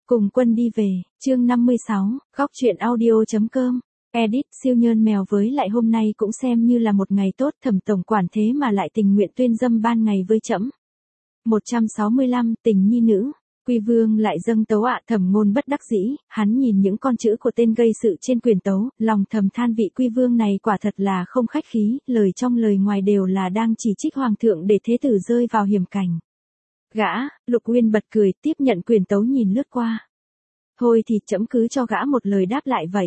Cùng quân đi về, chương 56, góc truyện audio.com. Edit siêu nhơn mèo với lại hôm nay cũng xem như là một ngày tốt, Thẩm tổng quản thế mà lại tình nguyện tuyên dâm ban ngày với trẫm. 165, tình nhi nữ. Quy vương lại dâng tấu ạ. Thẩm Ngôn bất đắc dĩ, hắn nhìn những con chữ của tên gây sự trên quyền tấu, lòng thầm than vị Quy vương này quả thật là không khách khí, lời trong lời ngoài đều là đang chỉ trích hoàng thượng để thế tử rơi vào hiểm cảnh. Gã, Lục Uyên bật cười, tiếp nhận quyền tấu nhìn lướt qua. Thôi thì trẫm cứ cho gã một lời đáp lại vậy.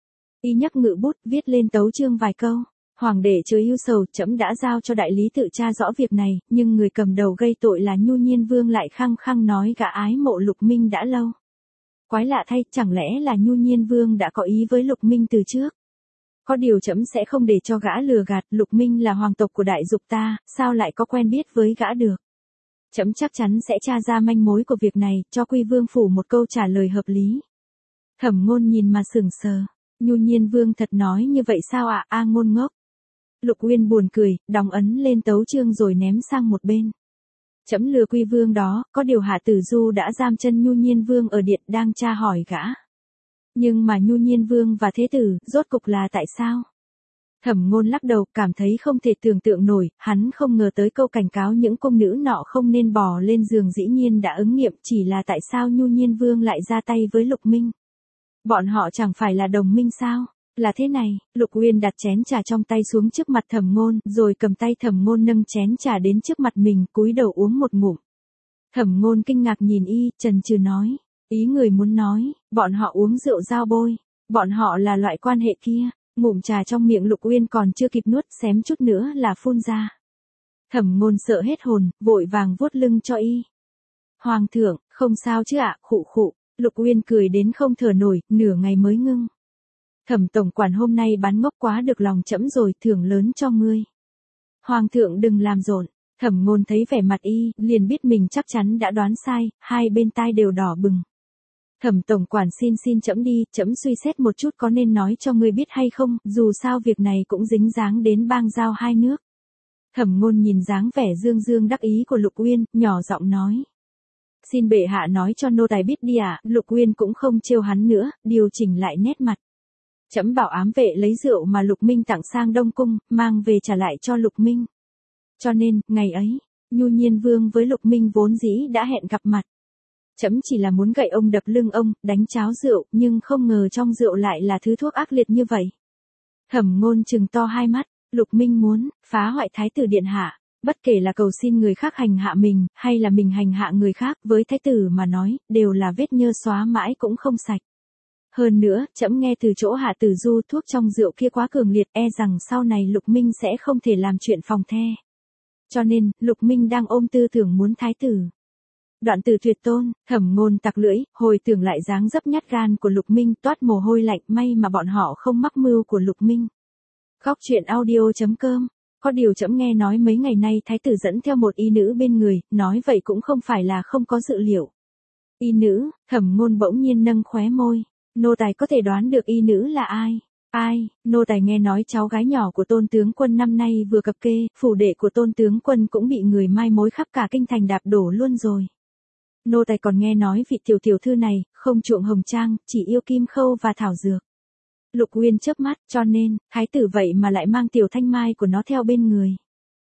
Y nhấc ngự bút, viết lên tấu chương vài câu. Hoàng đệ chớ ưu sầu, trẫm đã giao cho đại lý tự tra rõ việc này, nhưng người cầm đầu gây tội là Nhu Nhiên Vương lại khăng khăng nói gã ái mộ Lục Minh đã lâu. Quái lạ thay, chẳng lẽ là Nhu Nhiên Vương đã có ý với Lục Minh từ trước? Có điều trẫm sẽ không để cho gã lừa gạt, Lục Minh là hoàng tộc của đại dục ta, sao lại có quen biết với gã được? Trẫm chắc chắn sẽ tra ra manh mối của việc này, cho Quy vương phủ một câu trả lời hợp lý. Thẩm Ngôn nhìn mà sững sờ. Nhu Nhiên Vương thật nói như vậy sao ạ? A Ngôn ngốc. Lục Uyên buồn cười, đóng ấn lên tấu chương rồi ném sang một bên. Trẫm lừa Quy vương đó, có điều Hạ Tử Du đã giam chân Nhu Nhiên Vương ở điện đang tra hỏi gã. Nhưng mà Nhu Nhiên Vương và thế tử, rốt cục là tại sao? Thẩm Ngôn lắc đầu, cảm thấy không thể tưởng tượng nổi, hắn không ngờ tới câu cảnh cáo những cung nữ nọ không nên bò lên giường dĩ nhiên đã ứng nghiệm, chỉ là tại sao Nhu Nhiên Vương lại ra tay với Lục Minh? Bọn họ chẳng phải là đồng minh sao? Là thế này, Lục Uyên đặt chén trà trong tay xuống trước mặt Thẩm Ngôn, rồi cầm tay Thẩm Ngôn nâng chén trà đến trước mặt mình, cúi đầu uống một ngụm. Thẩm Ngôn kinh ngạc nhìn y, chần chừ nói, ý người muốn nói, bọn họ uống rượu giao bôi, bọn họ là loại quan hệ kia. Ngụm trà trong miệng Lục Uyên còn chưa kịp nuốt, xém chút nữa là phun ra. Thẩm Ngôn sợ hết hồn, vội vàng vuốt lưng cho y. Hoàng thượng, không sao chứ ạ? Khụ khụ. Lục Uyên cười đến không thở nổi, nửa ngày mới ngưng. Thẩm tổng quản hôm nay bán ngốc quá được lòng trẫm rồi, thưởng lớn cho ngươi. Hoàng thượng đừng làm rộn. Thẩm Ngôn thấy vẻ mặt y, liền biết mình chắc chắn đã đoán sai, hai bên tai đều đỏ bừng. Thẩm tổng quản xin trẫm đi, trẫm suy xét một chút có nên nói cho ngươi biết hay không, dù sao việc này cũng dính dáng đến bang giao hai nước. Thẩm Ngôn nhìn dáng vẻ dương đắc ý của Lục Uyên, nhỏ giọng nói. Xin bệ hạ nói cho nô tài biết đi ạ. Lục Uyên cũng không trêu hắn nữa, điều chỉnh lại nét mặt. Trẫm bảo ám vệ lấy rượu mà Lục Minh tặng sang Đông Cung, mang về trả lại cho Lục Minh. Cho nên, ngày ấy, Nhu Nhiên Vương với Lục Minh vốn dĩ đã hẹn gặp mặt. Trẫm chỉ là muốn gậy ông đập lưng ông, đánh cháo rượu, nhưng không ngờ trong rượu lại là thứ thuốc ác liệt như vậy. Thẩm Ngôn trừng to hai mắt, Lục Minh muốn phá hoại thái tử điện hạ, bất kể là cầu xin người khác hành hạ mình, hay là mình hành hạ người khác, với thái tử mà nói, đều là vết nhơ xóa mãi cũng không sạch. Hơn nữa, trẫm nghe từ chỗ Hạ Tử Du thuốc trong rượu kia quá cường liệt, e rằng sau này Lục Minh sẽ không thể làm chuyện phòng the. Cho nên, Lục Minh đang ôm tư tưởng muốn thái tử. Đoạn từ tuyệt tôn, Thẩm Ngôn tặc lưỡi, hồi tưởng lại dáng dấp nhát gan của Lục Minh, toát mồ hôi lạnh, may mà bọn họ không mắc mưu của Lục Minh. Góc truyện audio.com. Có điều trẫm nghe nói mấy ngày nay thái tử dẫn theo một y nữ bên người, nói vậy cũng không phải là không có dự liệu. Y nữ? Thẩm Ngôn bỗng nhiên nâng khóe môi. Nô tài có thể đoán được y nữ là ai? Ai? Nô tài nghe nói cháu gái nhỏ của Tôn tướng quân năm nay vừa cập kê, phủ đệ của Tôn tướng quân cũng bị người mai mối khắp cả kinh thành đạp đổ luôn rồi. Nô tài còn nghe nói vị tiểu thư này, không chuộng hồng trang, chỉ yêu kim khâu và thảo dược. Lục Uyên chớp mắt, cho nên, thái tử vậy mà lại mang tiểu thanh mai của nó theo bên người.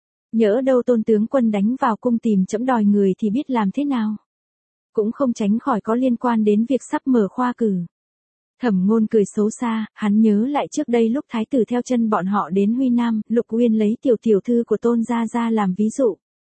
Nhỡ đâu Tôn tướng quân đánh vào cung tìm trẫm đòi người thì biết làm thế nào. Cũng không tránh khỏi có liên quan đến việc sắp mở khoa cử. Thẩm Ngôn cười xấu xa, hắn nhớ lại trước đây lúc thái tử theo chân bọn họ đến Huy Nam, Lục Uyên lấy tiểu thư của Tôn gia ra làm ví dụ.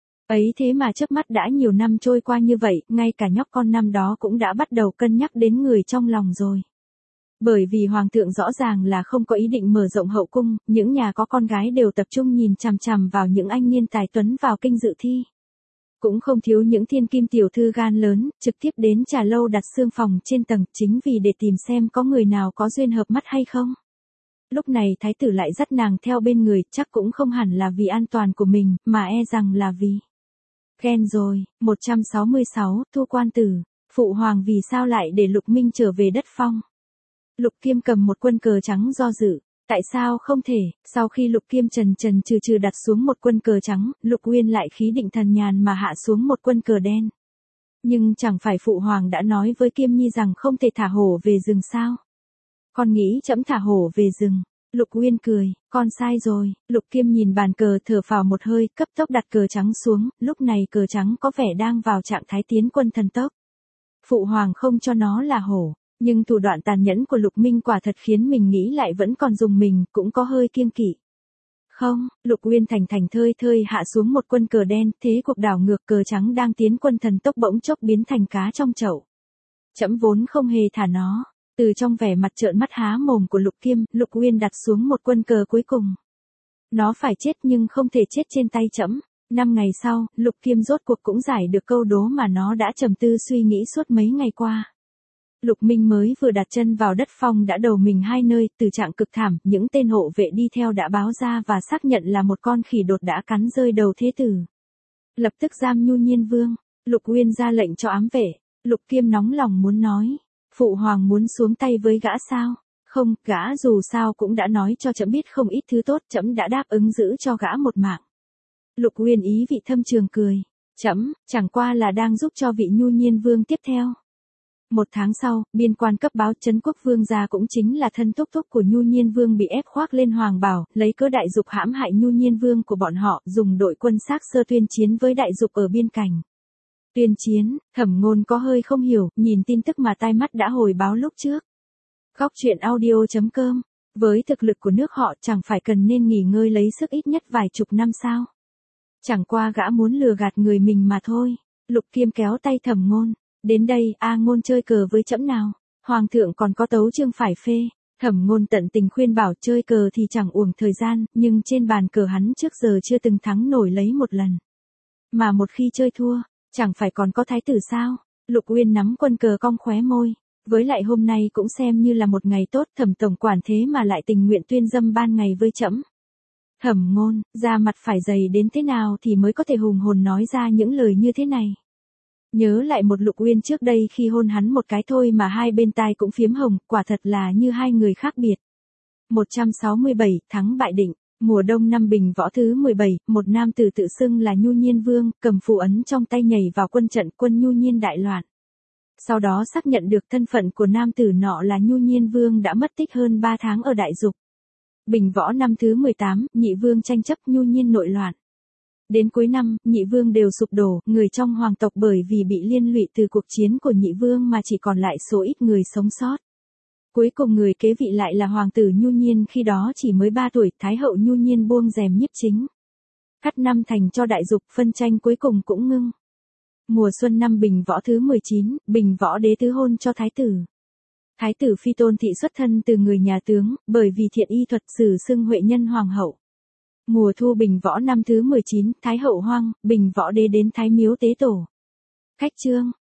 Ấy thế mà chớp mắt đã nhiều năm trôi qua như vậy, ngay cả nhóc con năm đó cũng đã bắt đầu cân nhắc đến người trong lòng rồi. Bởi vì hoàng thượng rõ ràng là không có ý định mở rộng hậu cung, những nhà có con gái đều tập trung nhìn chằm chằm vào những anh niên tài tuấn vào kinh dự thi. Cũng không thiếu những thiên kim tiểu thư gan lớn, trực tiếp đến trà lâu đặt xương phòng trên tầng, chính vì để tìm xem có người nào có duyên hợp mắt hay không. Lúc này thái tử lại dắt nàng theo bên người, chắc cũng không hẳn là vì an toàn của mình, mà e rằng là vì ghen rồi. 166, Thu Quan Tử. Phụ hoàng vì sao lại để Lục Minh trở về đất phong? Lục Kiêm cầm một quân cờ trắng do dự. Tại sao không thể? Sau khi Lục Kiêm chần chừ đặt xuống một quân cờ trắng, Lục Uyên lại khí định thần nhàn mà hạ xuống một quân cờ đen. Nhưng chẳng phải phụ hoàng đã nói với Kiêm Nhi rằng không thể thả hổ về rừng sao? Con nghĩ trẫm thả hổ về rừng. Lục Uyên cười, con sai rồi. Lục Kiêm nhìn bàn cờ thở phào một hơi, cấp tốc đặt cờ trắng xuống, lúc này cờ trắng có vẻ đang vào trạng thái tiến quân thần tốc. Phụ hoàng không cho nó là hổ, nhưng thủ đoạn tàn nhẫn của Lục Minh quả thật khiến mình nghĩ lại vẫn còn dùng mình, cũng có hơi kiêng kỵ. Không, Lục Uyên thành thành thơi thơi hạ xuống một quân cờ đen, thế cuộc đảo ngược cờ trắng đang tiến quân thần tốc bỗng chốc biến thành cá trong chậu. Trẫm vốn không hề thả nó. Từ trong vẻ mặt trợn mắt há mồm của Lục Kiêm, Lục Uyên đặt xuống một quân cờ cuối cùng. Nó phải chết nhưng không thể chết trên tay trẫm. 5 ngày sau, Lục Kiêm rốt cuộc cũng giải được câu đố mà nó đã trầm tư suy nghĩ suốt mấy ngày qua. Lục Minh mới vừa đặt chân vào đất phong đã đầu mình hai nơi, từ trạng cực thảm, những tên hộ vệ đi theo đã báo ra và xác nhận là một con khỉ đột đã cắn rơi đầu thế tử. Lập tức giam Nhu Nhiên Vương, Lục Uyên ra lệnh cho ám vệ. Lục Kiêm nóng lòng muốn nói, phụ hoàng muốn xuống tay với gã sao? Không, gã dù sao cũng đã nói cho trẫm biết không ít thứ tốt, trẫm đã đáp ứng giữ cho gã một mạng. Lục Uyên ý vị thâm trường cười, trẫm chẳng qua là đang giúp cho vị Nhu Nhiên Vương tiếp theo. 1 tháng sau, biên quan cấp báo Trấn Quốc Vương gia cũng chính là thân thúc thúc của Nhu Nhiên Vương bị ép khoác lên hoàng bào, lấy cớ đại dục hãm hại Nhu Nhiên Vương của bọn họ, dùng đội quân Xác Sơ tuyên chiến với đại dục ở biên cảnh. Tuyên chiến, Thẩm Ngôn có hơi không hiểu, nhìn tin tức mà tai mắt đã hồi báo lúc trước. Góc truyện audio.com, với thực lực của nước họ chẳng phải cần nên nghỉ ngơi lấy sức ít nhất vài chục năm sao? Chẳng qua gã muốn lừa gạt người mình mà thôi. Lục Kiêm kéo tay Thẩm Ngôn, đến đây, A Ngôn chơi cờ với trẫm nào. Hoàng thượng còn có tấu chương phải phê. Thẩm Ngôn tận tình khuyên bảo chơi cờ thì chẳng uổng thời gian, nhưng trên bàn cờ hắn trước giờ chưa từng thắng nổi lấy một lần. Mà một khi chơi thua, chẳng phải còn có thái tử sao? Lục Uyên nắm quân cờ cong khóe môi. Với lại hôm nay cũng xem như là một ngày tốt, Thẩm tổng quản thế mà lại tình nguyện tuyên dâm ban ngày với trẫm. Thẩm Ngôn, da mặt phải dày đến thế nào thì mới có thể hùng hồn nói ra những lời như thế này. Nhớ lại một Lục Uyên trước đây khi hôn hắn một cái thôi mà hai bên tai cũng phiếm hồng, quả thật là như hai người khác biệt. 167, thắng bại định. Mùa đông năm Bình Võ thứ 17, một nam tử tự xưng là Nhu Nhiên Vương, cầm phù ấn trong tay nhảy vào quân trận quân Nhu Nhiên đại loạn. Sau đó xác nhận được thân phận của nam tử nọ là Nhu Nhiên Vương đã mất tích hơn 3 tháng ở đại dục. Bình Võ năm thứ 18, Nhị Vương tranh chấp Nhu Nhiên nội loạn. Đến cuối năm, Nhị Vương đều sụp đổ, người trong hoàng tộc bởi vì bị liên lụy từ cuộc chiến của Nhị Vương mà chỉ còn lại số ít người sống sót. Cuối cùng người kế vị lại là hoàng tử Nhu Nhiên khi đó chỉ mới 3 tuổi, Thái hậu Nhu Nhiên buông rèm nhiếp chính. Cắt năm thành cho đại dục, phân tranh cuối cùng cũng ngưng. Mùa xuân năm Bình Võ thứ 19, Bình Võ đế tứ hôn cho thái tử. Thái tử Phi Tôn Thị xuất thân từ người nhà tướng, bởi vì thiện y thuật sử xưng Huệ Nhân Hoàng hậu. Mùa thu Bình Võ năm thứ 19, Thái hậu hoang, Bình Võ đế đến Thái miếu tế tổ. Khách chương,